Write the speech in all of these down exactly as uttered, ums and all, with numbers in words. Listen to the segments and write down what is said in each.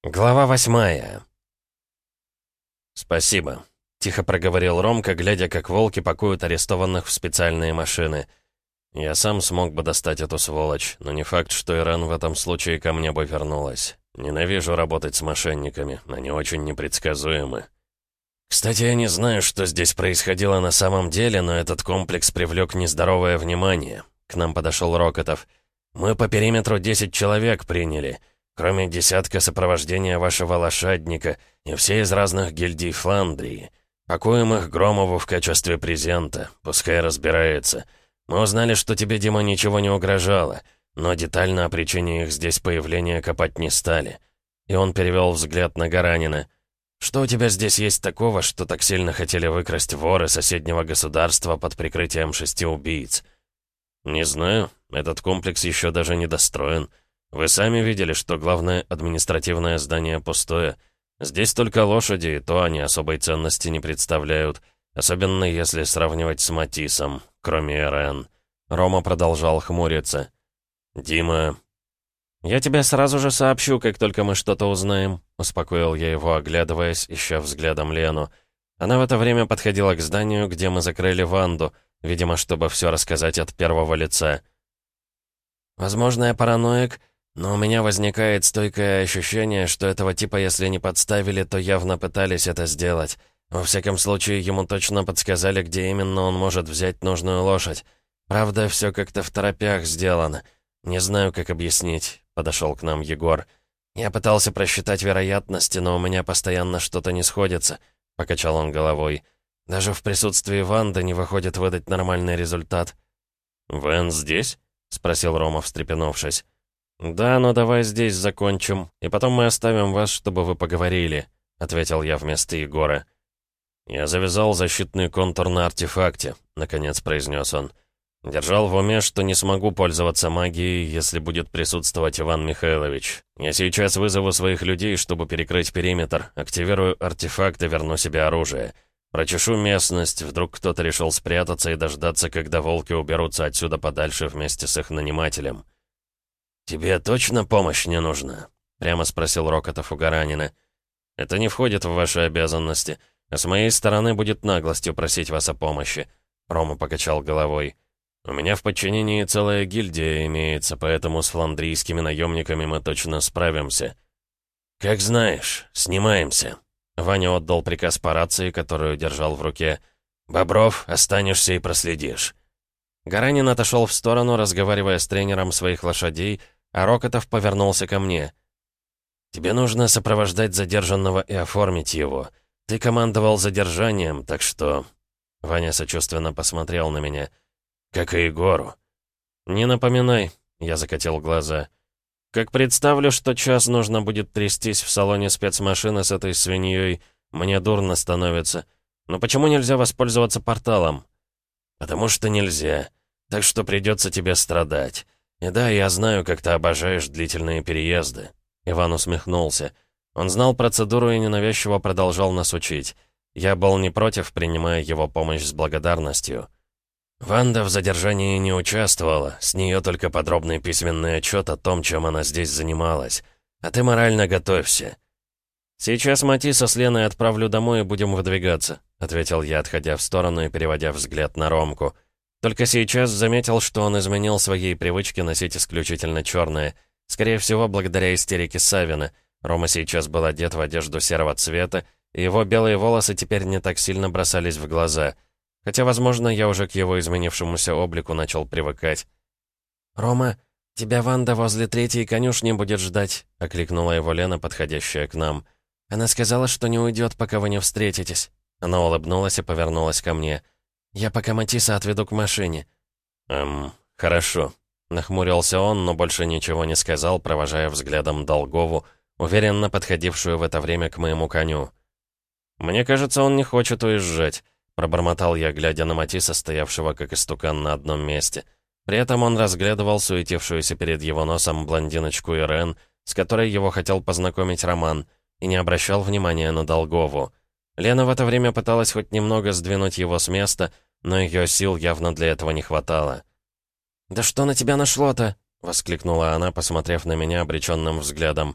Глава восьмая. «Спасибо», — тихо проговорил Ромка, глядя, как волки пакуют арестованных в специальные машины. «Я сам смог бы достать эту сволочь, но не факт, что Ирен в этом случае ко мне бы вернулась. Ненавижу работать с мошенниками, они очень непредсказуемы. Кстати, я не знаю, что здесь происходило на самом деле, но этот комплекс привлек нездоровое внимание. К нам подошел Рокотов. Мы по периметру десять человек приняли». Кроме десятка сопровождения вашего лошадника, и все из разных гильдий Фландрии. Пакуем их Громову в качестве презента, пускай разбирается. Мы узнали, что тебе, Дима, ничего не угрожало, но детально о причине их здесь появления копать не стали». И он перевел взгляд на Гаранина. «Что у тебя здесь есть такого, что так сильно хотели выкрасть воры соседнего государства под прикрытием шести убийц?» «Не знаю, этот комплекс еще даже не достроен. Вы сами видели, что главное административное здание пустое. Здесь только лошади, и то они особой ценности не представляют, особенно если сравнивать с Матисом, кроме Ирен». Рома продолжал хмуриться. «Дима...» «Я тебе сразу же сообщу, как только мы что-то узнаем», — успокоил я его, оглядываясь, ища взглядом Лену. Она в это время подходила к зданию, где мы закрыли Ванду, видимо, чтобы все рассказать от первого лица. «Возможно, я параноик, но у меня возникает стойкое ощущение, что этого типа, если не подставили, то явно пытались это сделать. Во всяком случае, ему точно подсказали, где именно он может взять нужную лошадь. Правда, все как-то второпях сделано. Не знаю, как объяснить», — подошел к нам Егор. «Я пытался просчитать вероятности, но у меня постоянно что-то не сходится», — покачал он головой. «Даже в присутствии Ванды не выходит выдать нормальный результат». «Вэн здесь?» — спросил Рома, встрепенувшись. «Да, но давай здесь закончим, и потом мы оставим вас, чтобы вы поговорили», — ответил я вместо Егора. «Я завязал защитный контур на артефакте», — наконец произнес он. «Держал в уме, что не смогу пользоваться магией, если будет присутствовать Иван Михайлович. Я сейчас вызову своих людей, чтобы перекрыть периметр, активирую артефакт и верну себе оружие. Прочешу местность, вдруг кто-то решил спрятаться и дождаться, когда волки уберутся отсюда подальше вместе с их нанимателем». «Тебе точно помощь не нужна?» — прямо спросил Рокотов у Гаранина. «Это не входит в ваши обязанности, а с моей стороны будет наглостью просить вас о помощи», — Рома покачал головой. «У меня в подчинении целая гильдия имеется, поэтому с фландрийскими наемниками мы точно справимся». «Как знаешь, снимаемся». Ваня отдал приказ по рации, которую держал в руке. «Бобров, останешься и проследишь». Гаранин отошел в сторону, разговаривая с тренером своих лошадей, а Рокотов повернулся ко мне. «Тебе нужно сопровождать задержанного и оформить его. Ты командовал задержанием, так что...» Ваня сочувственно посмотрел на меня. «Как и Егору». «Не напоминай», — я закатил глаза. «Как представлю, что час нужно будет трястись в салоне спецмашины с этой свиньей, мне дурно становится. Но почему нельзя воспользоваться порталом?» «Потому что нельзя. Так что придется тебе страдать. И да, я знаю, как ты обожаешь длительные переезды». Иван усмехнулся. Он знал процедуру и ненавязчиво продолжал нас учить. Я был не против, принимая его помощь с благодарностью. «Ванда в задержании не участвовала, с нее только подробный письменный отчет о том, чем она здесь занималась. А ты морально готовься». «Сейчас Матиса с Леной отправлю домой и будем выдвигаться», — ответил я, отходя в сторону и переводя взгляд на Ромку. Только сейчас заметил, что он изменил своей привычке носить исключительно черное. Скорее всего, благодаря истерике Савина. Рома сейчас был одет в одежду серого цвета, и его белые волосы теперь не так сильно бросались в глаза. Хотя, возможно, я уже к его изменившемуся облику начал привыкать. «Рома, тебя Ванда возле третьей конюшни будет ждать», — окликнула его Лена, подходящая к нам. «Она сказала, что не уйдет, пока вы не встретитесь». Она улыбнулась и повернулась ко мне. «Я пока Матиса отведу к машине». «Эм, хорошо». Нахмурился он, но больше ничего не сказал, провожая взглядом Долгову, уверенно подходившую в это время к моему коню. «Мне кажется, он не хочет уезжать», — пробормотал я, глядя на Матиса, стоявшего как истукан на одном месте. При этом он разглядывал суетившуюся перед его носом блондиночку Ирен, с которой его хотел познакомить Роман, и не обращал внимания на Долгову. Лена в это время пыталась хоть немного сдвинуть его с места, но ее сил явно для этого не хватало. «Да что на тебя нашло-то?» — воскликнула она, посмотрев на меня обреченным взглядом.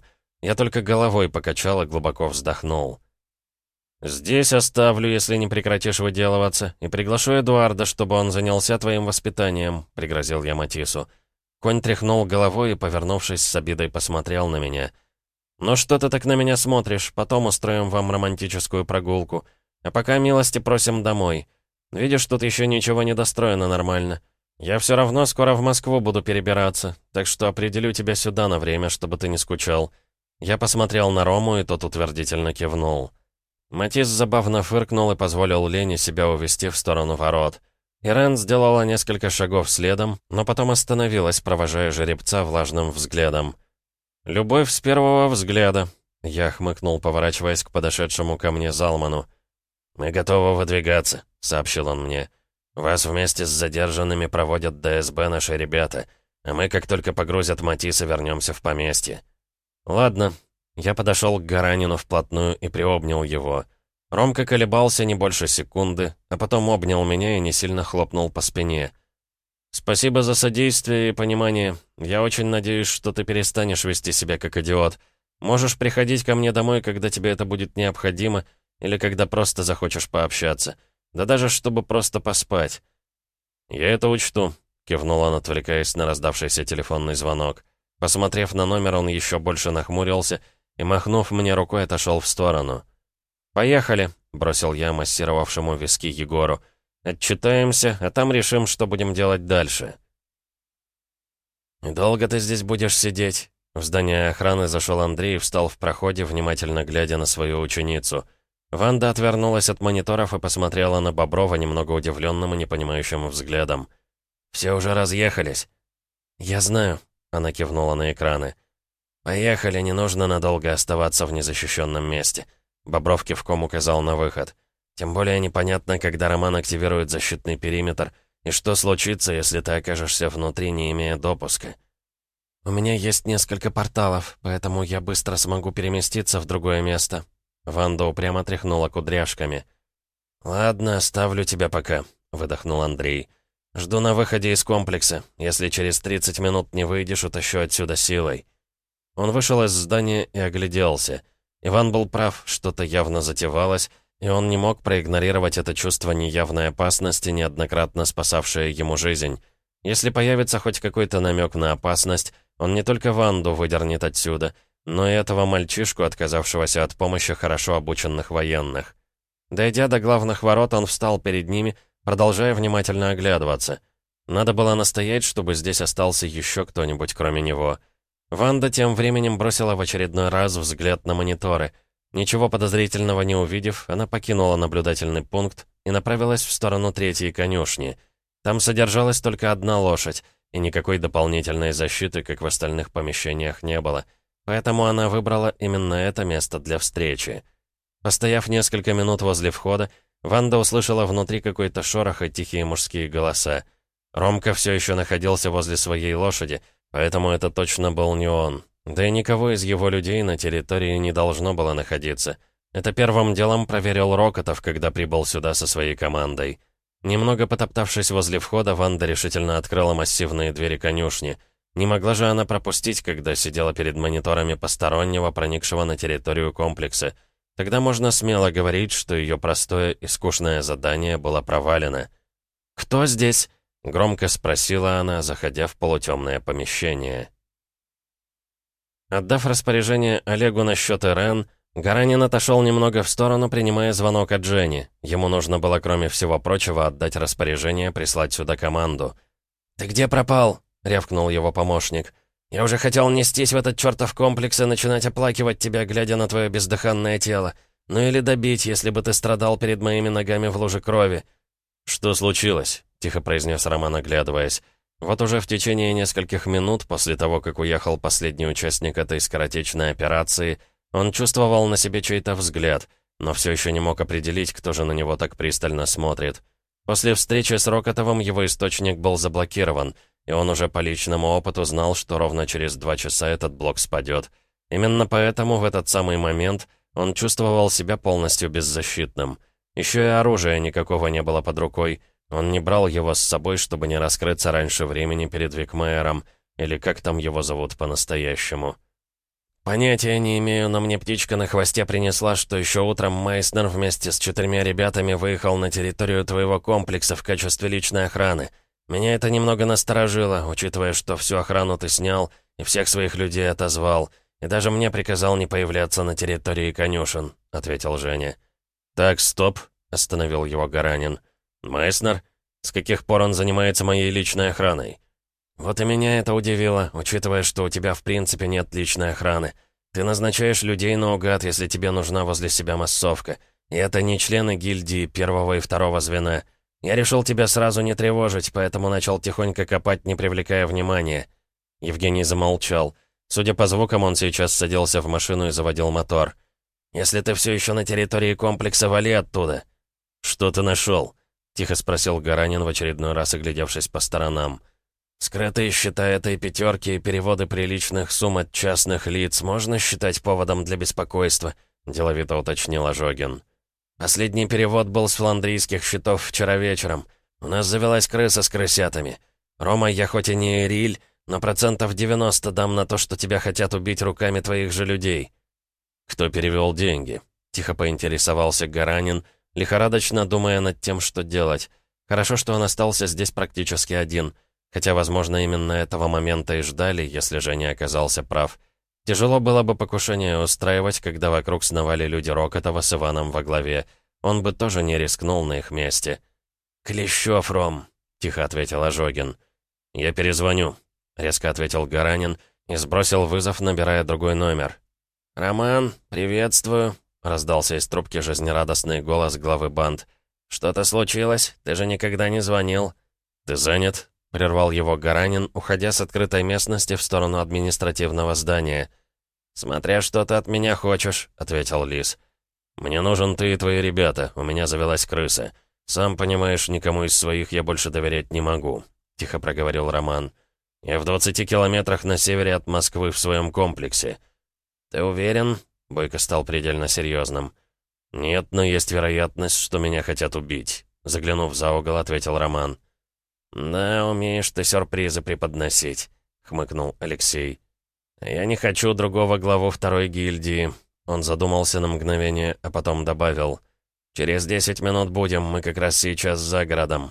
Я только головой покачал и глубоко вздохнул. «Здесь оставлю, если не прекратишь выделываться, и приглашу Эдуарда, чтобы он занялся твоим воспитанием», — пригрозил я Матису. Конь тряхнул головой и, повернувшись с обидой, посмотрел на меня. «Ну что ты так на меня смотришь? Потом устроим вам романтическую прогулку. А пока милости просим домой. Видишь, тут еще ничего не достроено нормально. Я все равно скоро в Москву буду перебираться, так что определю тебя сюда на время, чтобы ты не скучал». Я посмотрел на Рому, и тот утвердительно кивнул. Матис забавно фыркнул и позволил Лене себя увести в сторону ворот. Ирен сделала несколько шагов следом, но потом остановилась, провожая жеребца влажным взглядом. «Любовь с первого взгляда», — я хмыкнул, поворачиваясь к подошедшему ко мне Залману. «Мы готовы выдвигаться», — сообщил он мне. «Вас вместе с задержанными проводят ДСБ наши ребята, а мы, как только погрузят Матиса, вернемся в поместье». «Ладно». Я подошел к Гаранину вплотную и приобнял его. Ромка колебался не больше секунды, а потом обнял меня и не сильно хлопнул по спине. «Спасибо за содействие и понимание. Я очень надеюсь, что ты перестанешь вести себя как идиот. Можешь приходить ко мне домой, когда тебе это будет необходимо, или когда просто захочешь пообщаться. Да даже чтобы просто поспать». «Я это учту», — кивнул он, отвлекаясь на раздавшийся телефонный звонок. Посмотрев на номер, он еще больше нахмурился и, махнув мне рукой, отошел в сторону. «Поехали», — бросил я массировавшему виски Егору. «Отчитаемся, а там решим, что будем делать дальше». «Долго ты здесь будешь сидеть?» В здание охраны зашел Андрей и встал в проходе, внимательно глядя на свою ученицу. Ванда отвернулась от мониторов и посмотрела на Боброва немного удивленным и непонимающим взглядом. «Все уже разъехались». «Я знаю», — она кивнула на экраны. «Поехали, не нужно надолго оставаться в незащищенном месте». Бобров кивком указал на выход. «Тем более непонятно, когда Роман активирует защитный периметр, и что случится, если ты окажешься внутри, не имея допуска». «У меня есть несколько порталов, поэтому я быстро смогу переместиться в другое место». Ванда упрямо тряхнула кудряшками. «Ладно, оставлю тебя пока», — выдохнул Андрей. «Жду на выходе из комплекса. Если через тридцать минут не выйдешь, утащу отсюда силой». Он вышел из здания и огляделся. Иван был прав, что-то явно затевалось, и он не мог проигнорировать это чувство неявной опасности, неоднократно спасавшее ему жизнь. Если появится хоть какой-то намек на опасность, он не только Ванду выдернет отсюда, но и этого мальчишку, отказавшегося от помощи хорошо обученных военных. Дойдя до главных ворот, он встал перед ними, продолжая внимательно оглядываться. Надо было настоять, чтобы здесь остался еще кто-нибудь, кроме него. Ванда тем временем бросила в очередной раз взгляд на мониторы. Ничего подозрительного не увидев, она покинула наблюдательный пункт и направилась в сторону третьей конюшни. Там содержалась только одна лошадь, и никакой дополнительной защиты, как в остальных помещениях, не было. Поэтому она выбрала именно это место для встречи. Постояв несколько минут возле входа, Ванда услышала внутри какой-то шорох и тихие мужские голоса. Ромка все еще находился возле своей лошади, поэтому это точно был не он. Да и никого из его людей на территории не должно было находиться. Это первым делом проверил Рокотов, когда прибыл сюда со своей командой. Немного потоптавшись возле входа, Ванда решительно открыла массивные двери конюшни. Не могла же она пропустить, когда сидела перед мониторами постороннего, проникшего на территорию комплекса. Тогда можно смело говорить, что ее простое и скучное задание было провалено. «Кто здесь?» — громко спросила она, заходя в полутемное помещение. Отдав распоряжение Олегу насчет Ирен, Гаранин отошел немного в сторону, принимая звонок от Жени. Ему нужно было, кроме всего прочего, отдать распоряжение прислать сюда команду. «Ты где пропал?» — рявкнул его помощник. «Я уже хотел нестись в этот чертов комплекс и начинать оплакивать тебя, глядя на твое бездыханное тело. Ну или добить, если бы ты страдал перед моими ногами в луже крови». «Что случилось?» — тихо произнес Роман, оглядываясь. Вот уже в течение нескольких минут после того, как уехал последний участник этой скоротечной операции, он чувствовал на себе чей-то взгляд, но все еще не мог определить, кто же на него так пристально смотрит. После встречи с Рокотовым его источник был заблокирован, и он уже по личному опыту знал, что ровно через два часа этот блок спадет. Именно поэтому в этот самый момент он чувствовал себя полностью беззащитным. Еще и оружия никакого не было под рукой. Он не брал его с собой, чтобы не раскрыться раньше времени перед Викмайером, или как там его зовут по-настоящему. «Понятия не имею, но мне птичка на хвосте принесла, что еще утром Майснер вместе с четырьмя ребятами выехал на территорию твоего комплекса в качестве личной охраны. Меня это немного насторожило, учитывая, что всю охрану ты снял и всех своих людей отозвал, и даже мне приказал не появляться на территории конюшен», — ответил Женя. «Так, стоп», — остановил его Гаранин. «Майснер? С каких пор он занимается моей личной охраной?» «Вот и меня это удивило, учитывая, что у тебя в принципе нет личной охраны. Ты назначаешь людей наугад, если тебе нужна возле себя массовка. И это не члены гильдии первого и второго звена. Я решил тебя сразу не тревожить, поэтому начал тихонько копать, не привлекая внимания». Евгений замолчал. Судя по звукам, он сейчас садился в машину и заводил мотор. «Если ты все еще на территории комплекса, вали оттуда». «Что ты нашел?» — тихо спросил Гаранин, в очередной раз оглядевшись по сторонам. «Скрытые счета этой пятерки и переводы приличных сумм от частных лиц можно считать поводом для беспокойства?» — деловито уточнил Ожогин. «Последний перевод был с фландрийских счетов вчера вечером. У нас завелась крыса с крысятами. Рома, я хоть и не Эриль, но процентов девяносто дам на то, что тебя хотят убить руками твоих же людей». «Кто перевел деньги?» — тихо поинтересовался Гаранин, лихорадочно думая над тем, что делать. Хорошо, что он остался здесь практически один. Хотя, возможно, именно этого момента и ждали, если Женя оказался прав. Тяжело было бы покушение устраивать, когда вокруг сновали люди Рокотова с Иваном во главе. Он бы тоже не рискнул на их месте. «Клещев, Ром», — тихо ответил Ожогин. «Я перезвоню», — резко ответил Гаранин и сбросил вызов, набирая другой номер. «Роман, приветствую», — раздался из трубки жизнерадостный голос главы банд. «Что-то случилось? Ты же никогда не звонил». «Ты занят?» — прервал его Гаранин, уходя с открытой местности в сторону административного здания. «Смотря что ты от меня хочешь», — ответил Лис. «Мне нужен ты и твои ребята, у меня завелась крыса. Сам понимаешь, никому из своих я больше доверять не могу», — тихо проговорил Роман. «Я в двадцати километрах на севере от Москвы в своем комплексе». «Ты уверен?» — Бойко стал предельно серьезным. «Нет, но есть вероятность, что меня хотят убить», — заглянув за угол, ответил Роман. «Да, умеешь ты сюрпризы преподносить», — хмыкнул Алексей. «Я не хочу другого главу второй гильдии». Он задумался на мгновение, а потом добавил. «Через десять минут будем, мы как раз сейчас за городом».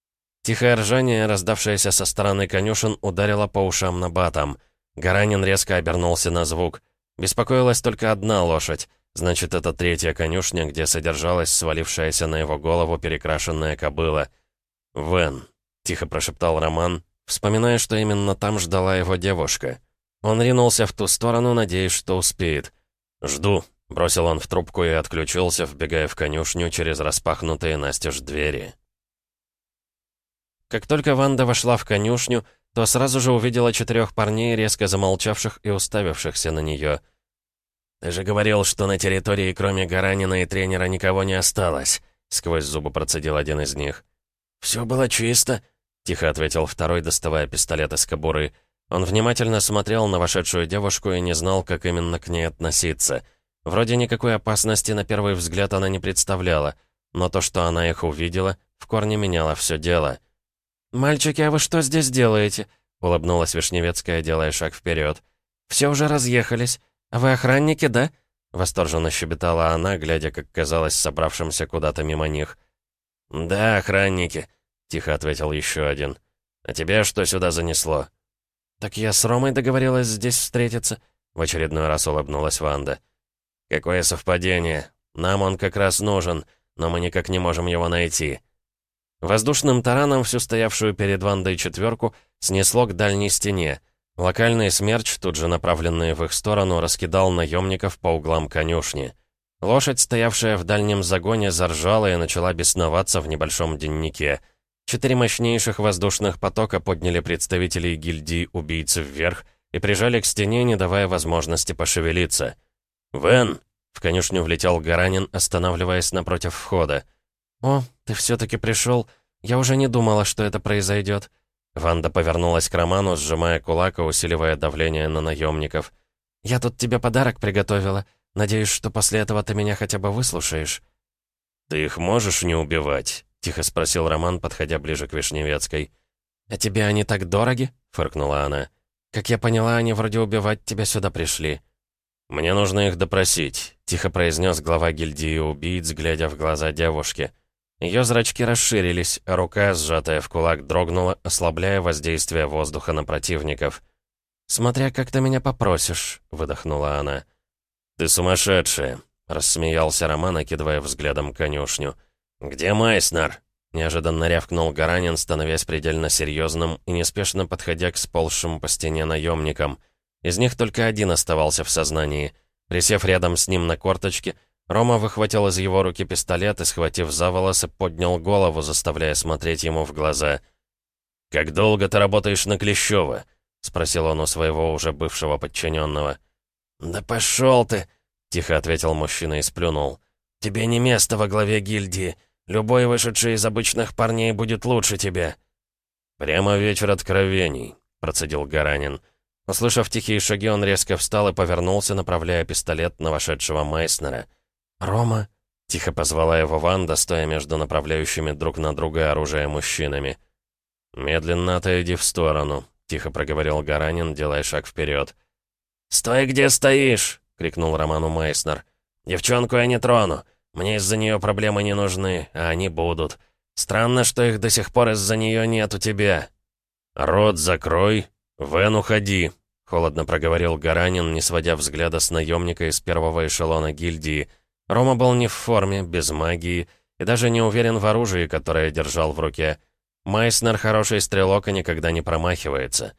Тихое ржание, раздавшееся со стороны конюшен, ударило по ушам набатом. Гаранин резко обернулся на звук. Беспокоилась только одна лошадь. Значит, это третья конюшня, где содержалась свалившаяся на его голову перекрашенная кобыла. «Вен», — тихо прошептал Роман, вспоминая, что именно там ждала его девушка. Он ринулся в ту сторону, надеясь, что успеет. «Жду», — бросил он в трубку и отключился, вбегая в конюшню через распахнутые настежь двери. Как только Ванда вошла в конюшню, то сразу же увидела четырех парней, резко замолчавших и уставившихся на нее. «Ты же говорил, что на территории, кроме Гаранина и тренера, никого не осталось», — сквозь зубы процедил один из них. «Все было чисто», — тихо ответил второй, доставая пистолет из кобуры. Он внимательно смотрел на вошедшую девушку и не знал, как именно к ней относиться. Вроде никакой опасности на первый взгляд она не представляла, но то, что она их увидела, в корне меняло все дело. «Мальчики, а вы что здесь делаете?» — улыбнулась Вишневецкая, делая шаг вперед. «Все уже разъехались. А вы охранники, да?» — восторженно щебетала она, глядя, как казалось, собравшимся куда-то мимо них. «Да, охранники», — тихо ответил еще один. «А тебя что сюда занесло?» «Так я с Ромой договорилась здесь встретиться», — в очередной раз улыбнулась Ванда. «Какое совпадение. Нам он как раз нужен, но мы никак не можем его найти». Воздушным тараном всю стоявшую перед Вандой четверку снесло к дальней стене. Локальный смерч, тут же направленный в их сторону, раскидал наемников по углам конюшни. Лошадь, стоявшая в дальнем загоне, заржала и начала бесноваться в небольшом деннике. Четыре мощнейших воздушных потока подняли представителей гильдии убийц вверх и прижали к стене, не давая возможности пошевелиться. «Вен!» — в конюшню влетел Гаранин, останавливаясь напротив входа. «О, ты все-таки пришел. Я уже не думала, что это произойдет». Ванда повернулась к Роману, сжимая кулак и усиливая давление на наемников. «Я тут тебе подарок приготовила. Надеюсь, что после этого ты меня хотя бы выслушаешь». «Ты их можешь не убивать?» — тихо спросил Роман, подходя ближе к Вишневецкой. «А тебе они так дороги?» — фыркнула она. «Как я поняла, они вроде убивать тебя сюда пришли». «Мне нужно их допросить», — тихо произнес глава гильдии убийц, глядя в глаза девушки. Ее зрачки расширились, а рука, сжатая в кулак, дрогнула, ослабляя воздействие воздуха на противников. «Смотря как ты меня попросишь», — выдохнула она. «Ты сумасшедшая», — рассмеялся Роман, окидывая взглядом конюшню. «Где Майснер?» — неожиданно рявкнул Гаранин, становясь предельно серьезным и неспешно подходя к сползшим по стене наемникам. Из них только один оставался в сознании. Присев рядом с ним на корточке, Рома выхватил из его руки пистолет и, схватив за волосы, поднял голову, заставляя смотреть ему в глаза. «Как долго ты работаешь на Клещева?» — спросил он у своего уже бывшего подчиненного. «Да пошел ты!» — тихо ответил мужчина и сплюнул. «Тебе не место во главе гильдии. Любой вышедший из обычных парней будет лучше тебя». «Прямо вечер откровений», — процедил Гаранин. Услышав тихие шаги, он резко встал и повернулся, направляя пистолет на вошедшего Майснера. «Рома!» — тихо позвала его Ванда, стоя между направляющими друг на друга оружие мужчинами. «Медленно отойди в сторону», — тихо проговорил Гаранин, делая шаг вперед. «Стой, где стоишь!» — крикнул Роману Майснер. «Девчонку я не трону. Мне из-за нее проблемы не нужны, а они будут. Странно, что их до сих пор из-за нее нет у тебя». «Рот закрой! Вен, уходи!» — холодно проговорил Гаранин, не сводя взгляда с наемника из первого эшелона гильдии. Рома был не в форме, без магии, и даже не уверен в оружии, которое держал в руке. Майснер хороший стрелок и никогда не промахивается.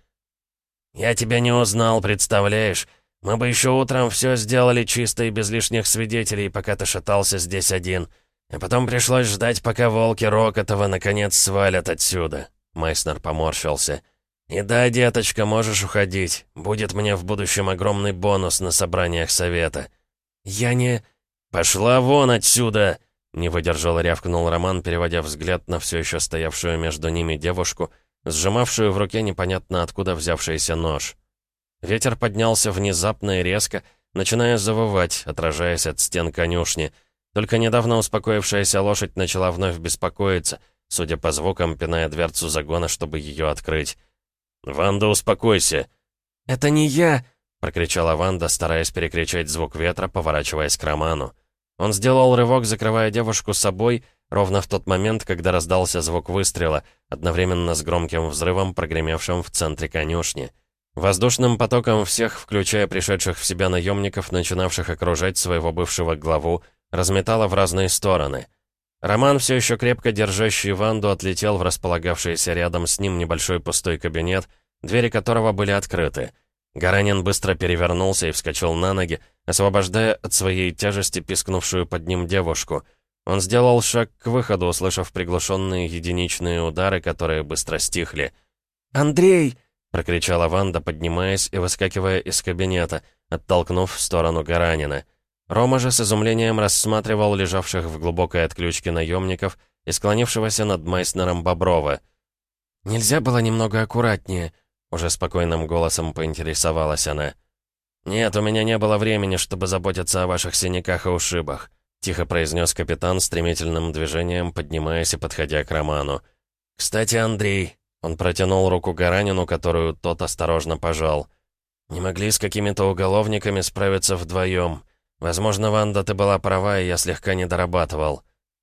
«Я тебя не узнал, представляешь? Мы бы еще утром все сделали чисто и без лишних свидетелей, пока ты шатался здесь один. А потом пришлось ждать, пока волки Рокотова наконец свалят отсюда». Майснер поморщился. «И да, деточка, можешь уходить. Будет мне в будущем огромный бонус на собраниях совета». «Я не...» «Пошла вон отсюда!» — не выдержал и рявкнул Роман, переводя взгляд на все еще стоявшую между ними девушку, сжимавшую в руке непонятно откуда взявшийся нож. Ветер поднялся внезапно и резко, начиная завывать, отражаясь от стен конюшни. Только недавно успокоившаяся лошадь начала вновь беспокоиться, судя по звукам, пиная дверцу загона, чтобы ее открыть. «Ванда, успокойся!» «Это не я!» — прокричала Ванда, стараясь перекричать звук ветра, поворачиваясь к Роману. Он сделал рывок, закрывая девушку собой, ровно в тот момент, когда раздался звук выстрела, одновременно с громким взрывом, прогремевшим в центре конюшни. Воздушным потоком всех, включая пришедших в себя наемников, начинавших окружать своего бывшего главу, разметало в разные стороны. Роман, все еще крепко держащий Ванду, отлетел в располагавшийся рядом с ним небольшой пустой кабинет, двери которого были открыты. Гаранин быстро перевернулся и вскочил на ноги, освобождая от своей тяжести пискнувшую под ним девушку. Он сделал шаг к выходу, услышав приглушенные единичные удары, которые быстро стихли. «Андрей!» — прокричала Ванда, поднимаясь и выскакивая из кабинета, оттолкнув в сторону Гаранина. Рома же с изумлением рассматривал лежавших в глубокой отключке наемников и склонившегося над Майснером Боброва. «Нельзя было немного аккуратнее?» — уже спокойным голосом поинтересовалась она. «Нет, у меня не было времени, чтобы заботиться о ваших синяках и ушибах», — тихо произнес капитан стремительным движением, поднимаясь и подходя к Роману. «Кстати, Андрей...» — он протянул руку Гаранину, которую тот осторожно пожал. «Не могли с какими-то уголовниками справиться вдвоем. Возможно, Ванда, ты была права, и я слегка недорабатывал».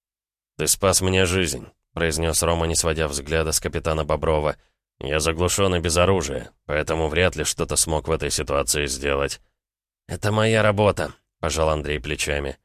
«Ты спас мне жизнь», — произнес Рома, не сводя взгляда с капитана Боброва. «Я заглушен и без оружия, поэтому вряд ли что-то смог в этой ситуации сделать». «Это моя работа», — пожал Андрей плечами.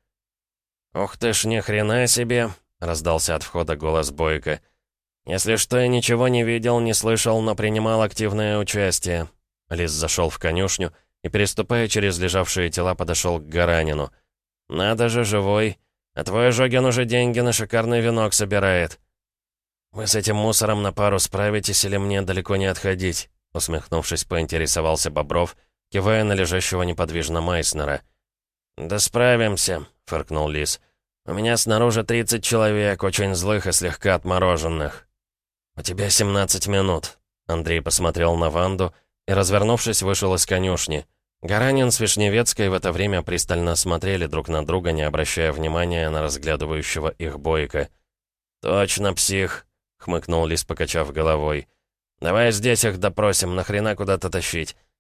«Ух ты ж, ни хрена себе», — раздался от входа голос Бойко. «Если что, я ничего не видел, не слышал, но принимал активное участие». Лис зашел в конюшню и, переступая через лежавшие тела, подошел к Гаранину. «Надо же, живой. А твой Жогин уже деньги на шикарный венок собирает». «Вы с этим мусором на пару справитесь или мне далеко не отходить?» Усмехнувшись, поинтересовался Бобров, кивая на лежащего неподвижно Майснера. «Да справимся», — фыркнул Лис. «У меня снаружи тридцать человек, очень злых и слегка отмороженных». «У тебя семнадцать минут», — Андрей посмотрел на Ванду и, развернувшись, вышел из конюшни. Гаранин с Вишневецкой в это время пристально смотрели друг на друга, не обращая внимания на разглядывающего их Бойко. «Точно псих», — хмыкнул Лис, покачав головой. «Давай здесь их допросим, нахрена куда-то тащить?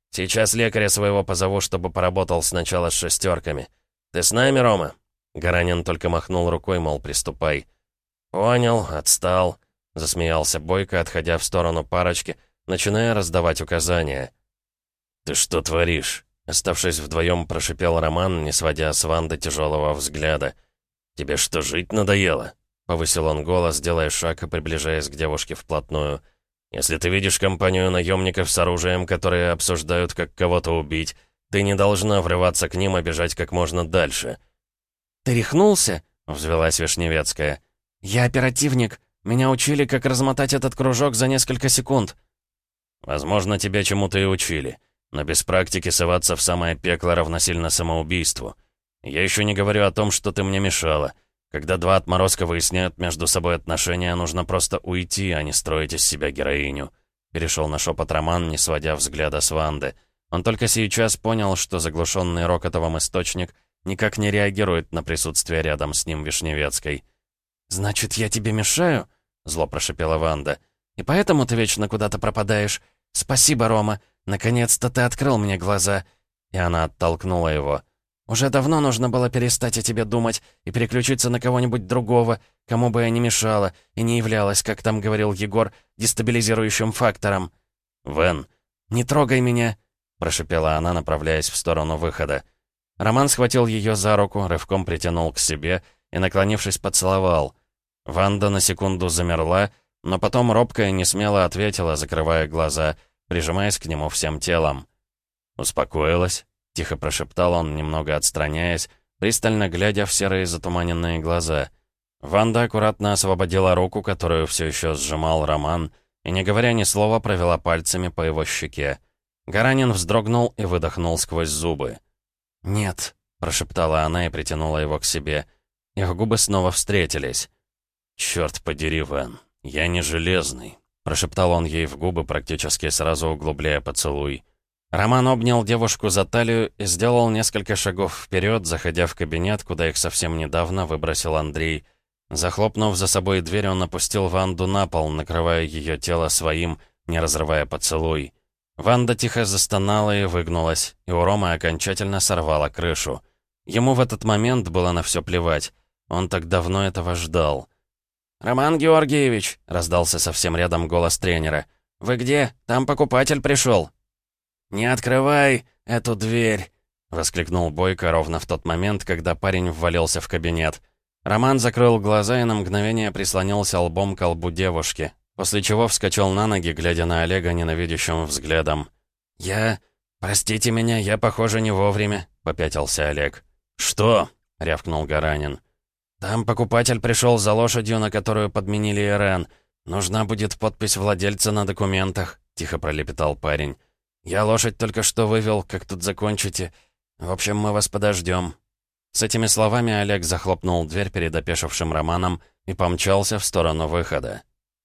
Сейчас лекаря своего позову, чтобы поработал сначала с шестерками. Ты с нами, Рома?» Гаранин только махнул рукой, мол, приступай. «Понял, отстал», — засмеялся Бойко, отходя в сторону парочки, начиная раздавать указания. «Ты что творишь?» — оставшись вдвоем, прошипел Роман, не сводя с Ванды тяжелого взгляда. «Тебе что, жить надоело?» — повысил он голос, делая шаг и приближаясь к девушке вплотную. «Если ты видишь компанию наемников с оружием, которые обсуждают, как кого-то убить, ты не должна врываться к ним и бежать как можно дальше». «Ты рехнулся?» — взвелась Вишневецкая. «Я оперативник. Меня учили, как размотать этот кружок за несколько секунд». «Возможно, тебя чему-то и учили. Но без практики соваться в самое пекло равносильно самоубийству. Я еще не говорю о том, что ты мне мешала. Когда два отморозка выясняют между собой отношения, нужно просто уйти, а не строить из себя героиню». Перешел на шепот Роман, не сводя взгляда с Ванды. Он только сейчас понял, что заглушенный рокотовым источник никак не реагирует на присутствие рядом с ним Вишневецкой. «Значит, я тебе мешаю?» — зло прошипела Ванда. «И поэтому ты вечно куда-то пропадаешь? Спасибо, Рома. Наконец-то ты открыл мне глаза». И она оттолкнула его. «Уже давно нужно было перестать о тебе думать и переключиться на кого-нибудь другого, кому бы я не мешала и не являлась, как там говорил Егор, дестабилизирующим фактором». «Вен!» «Не трогай меня!» — прошипела она, направляясь в сторону выхода. Роман схватил ее за руку, рывком притянул к себе и, наклонившись, поцеловал. Ванда на секунду замерла, но потом робко и несмело ответила, закрывая глаза, прижимаясь к нему всем телом. «Успокоилась?» — тихо прошептал он, немного отстраняясь, пристально глядя в серые затуманенные глаза. Ванда аккуратно освободила руку, которую все еще сжимал Роман, и, не говоря ни слова, провела пальцами по его щеке. Гаранин вздрогнул и выдохнул сквозь зубы. «Нет», — прошептала она и притянула его к себе. Их губы снова встретились. «Черт подери, Вен, я не железный», — прошептал он ей в губы, практически сразу углубляя поцелуй. Роман обнял девушку за талию и сделал несколько шагов вперед, заходя в кабинет, куда их совсем недавно выбросил Андрей. Захлопнув за собой дверь, он опустил Ванду на пол, накрывая ее тело своим, не разрывая поцелуй. Ванда тихо застонала и выгнулась, и у Ромы окончательно сорвала крышу. Ему в этот момент было на все плевать. Он так давно этого ждал. «Роман Георгиевич!» — раздался совсем рядом голос тренера. «Вы где? Там покупатель пришел!» «Не открывай эту дверь!» — воскликнул Бойко ровно в тот момент, когда парень ввалился в кабинет. Роман закрыл глаза и на мгновение прислонился лбом к лбу девушки, после чего вскочил на ноги, глядя на Олега ненавидящим взглядом. «Я... Простите меня, я, похоже, не вовремя», — попятился Олег. «Что?» — рявкнул Гаранин. «Там покупатель пришел за лошадью, на которую подменили Ирен. Нужна будет подпись владельца на документах», — тихо пролепетал парень. «Я лошадь только что вывел, как тут закончите. В общем, мы вас подождем». С этими словами Олег захлопнул дверь перед опешившим Романом и помчался в сторону выхода.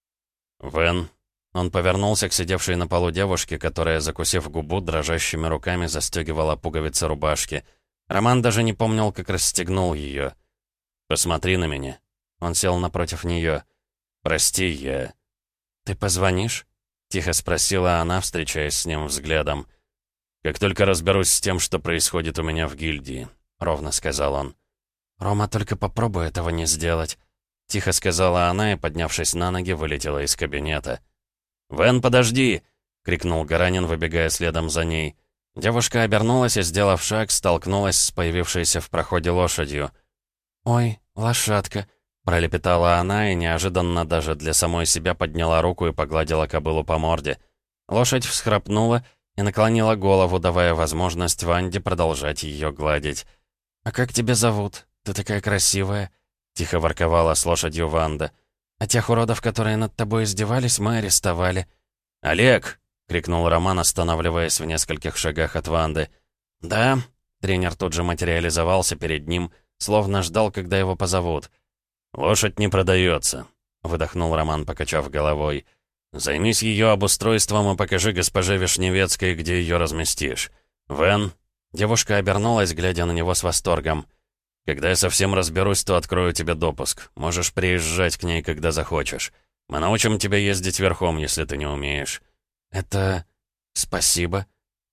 «Вен». Он повернулся к сидевшей на полу девушке, которая, закусив губу, дрожащими руками застегивала пуговицы рубашки. Роман даже не помнил, как расстегнул ее. «Посмотри на меня». Он сел напротив нее. «Прости, я...» «Ты позвонишь?» — тихо спросила она, встречаясь с ним взглядом. «Как только разберусь с тем, что происходит у меня в гильдии», — ровно сказал он. «Рома, только попробуй этого не сделать», — тихо сказала она и, поднявшись на ноги, вылетела из кабинета. «Вен, подожди!» — крикнул Гаранин, выбегая следом за ней. Девушка обернулась и, сделав шаг, столкнулась с появившейся в проходе лошадью. «Ой, лошадка!» — пролепетала она и неожиданно даже для самой себя подняла руку и погладила кобылу по морде. Лошадь всхрапнула и наклонила голову, давая возможность Ванде продолжать ее гладить. «А как тебя зовут? Ты такая красивая!» — тихо ворковала с лошадью Ванда. «А тех уродов, которые над тобой издевались, мы арестовали». «Олег!» — крикнул Роман, останавливаясь в нескольких шагах от Ванды. «Да?» — тренер тут же материализовался перед ним, словно ждал, когда его позовут. «Лошадь не продается», — выдохнул Роман, покачав головой. «Займись ее обустройством и покажи госпоже Вишневецкой, где ее разместишь. Вен...» Девушка обернулась, глядя на него с восторгом. «Когда я совсем разберусь, то открою тебе допуск. Можешь приезжать к ней, когда захочешь. Мы научим тебя ездить верхом, если ты не умеешь». «Это... спасибо».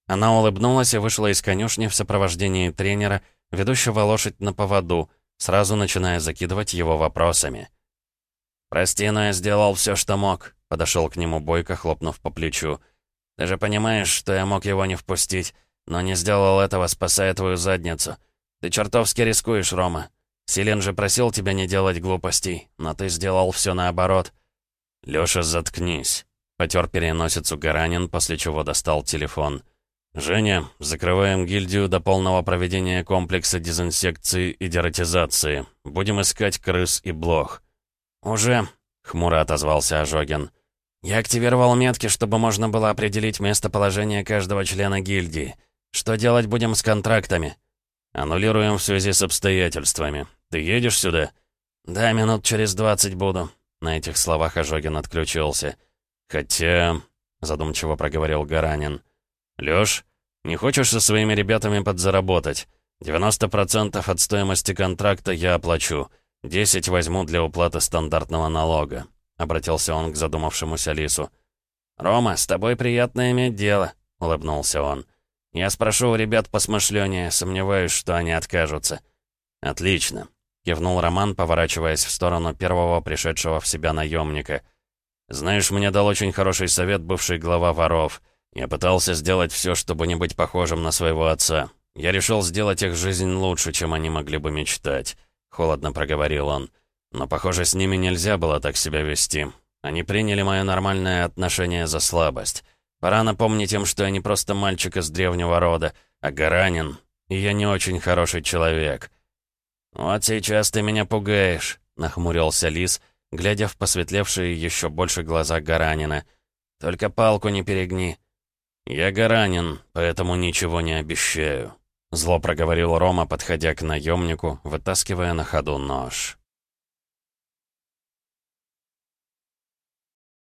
Она улыбнулась и вышла из конюшни в сопровождении тренера, ведущего лошадь на поводу, сразу начиная закидывать его вопросами. «Прости, но я сделал все, что мог», — подошел к нему Бойко, хлопнув по плечу. «Ты же понимаешь, что я мог его не впустить, но не сделал этого, спасая твою задницу. Ты чертовски рискуешь, Рома. Силен же просил тебя не делать глупостей, но ты сделал все наоборот». «Лёша, заткнись», — потер переносицу Гаранин, после чего достал телефон. «Женя, закрываем гильдию до полного проведения комплекса дезинсекции и дератизации. Будем искать крыс и блох». «Уже», — хмуро отозвался Ожогин. «Я активировал метки, чтобы можно было определить местоположение каждого члена гильдии. Что делать будем с контрактами?» «Аннулируем в связи с обстоятельствами. Ты едешь сюда?» «Да, минут через двадцать буду». На этих словах Ожогин отключился. «Хотя...» — задумчиво проговорил Гаранин. «Лёш, не хочешь со своими ребятами подзаработать? девяносто процентов от стоимости контракта я оплачу. десять возьму для уплаты стандартного налога», — обратился он к задумавшемуся лису. «Рома, с тобой приятно иметь дело», — улыбнулся он. «Я спрошу у ребят посмышленнее, сомневаюсь, что они откажутся». «Отлично», — кивнул Роман, поворачиваясь в сторону первого пришедшего в себя наемника. «Знаешь, мне дал очень хороший совет бывший глава воров. Я пытался сделать все, чтобы не быть похожим на своего отца. Я решил сделать их жизнь лучше, чем они могли бы мечтать», — холодно проговорил он. «Но, похоже, с ними нельзя было так себя вести. Они приняли мое нормальное отношение за слабость. Пора напомнить им, что я не просто мальчик из древнего рода, а Гаранин, и я не очень хороший человек». «Вот сейчас ты меня пугаешь», — нахмурился лис, глядя в посветлевшие еще больше глаза Гаранина. «Только палку не перегни». «Я Гаранин, поэтому ничего не обещаю», — зло проговорил Рома, подходя к наемнику, вытаскивая на ходу нож.